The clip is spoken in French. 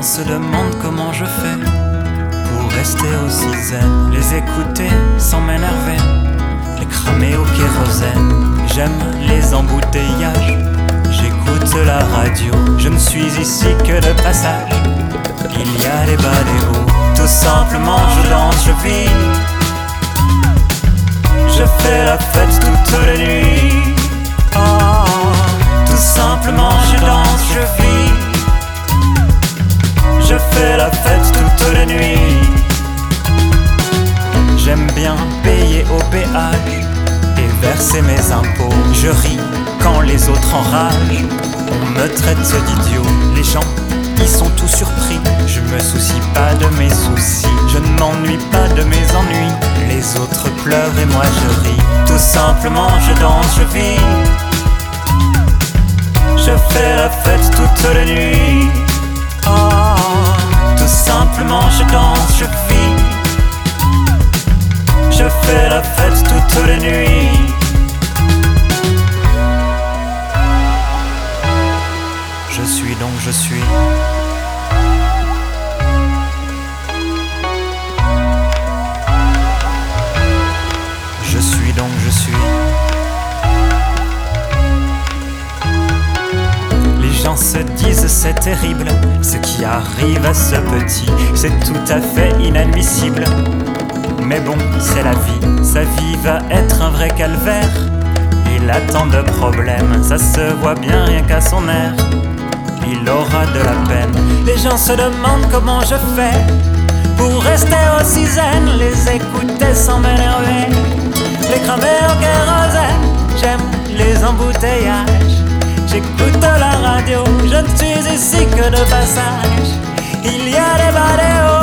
se demandent comment je fais pour rester aussi zen. Les écouter sans m'énerver, les cramer au kérosène. J'aime les embouteillages, j'écoute la radio. Je ne suis ici que de passage, il y a des bas, des hauts. Tout simplement je danse, je vis, je fais la fête toute la nuit. Oh, tout simplement je danse, je vis, je fais la fête toute la nuit. J'aime bien payer au péage et verser mes impôts. Je ris quand les autres enragent, on me traite d'idiot. Les gens, ils sont tous surpris, je me soucie pas de mes soucis. Je ne m'ennuie pas de mes ennuis, les autres pleurent et moi je ris. Tout simplement je danse, je vis, je fais la fête toute la nuit. Oh, tout simplement je danse, je vis, je fais la fête toute la nuit. Je suis donc je suis. Je suis donc je suis. Les gens se disent c'est terrible, ce qui arrive à ce petit, c'est tout à fait inadmissible. Mais bon, c'est la vie, sa vie va être un vrai calvaire. Il a tant de problèmes, ça se voit bien rien qu'à son air. Il aura de la peine. Les gens se demandent comment je fais pour rester aussi zen. Les écouter sans m'énerver, les cramer au kérosène. J'aime les embouteillages, j'écoute la radio. Je ne suis ici que de passage, il y a des bas, des hauts.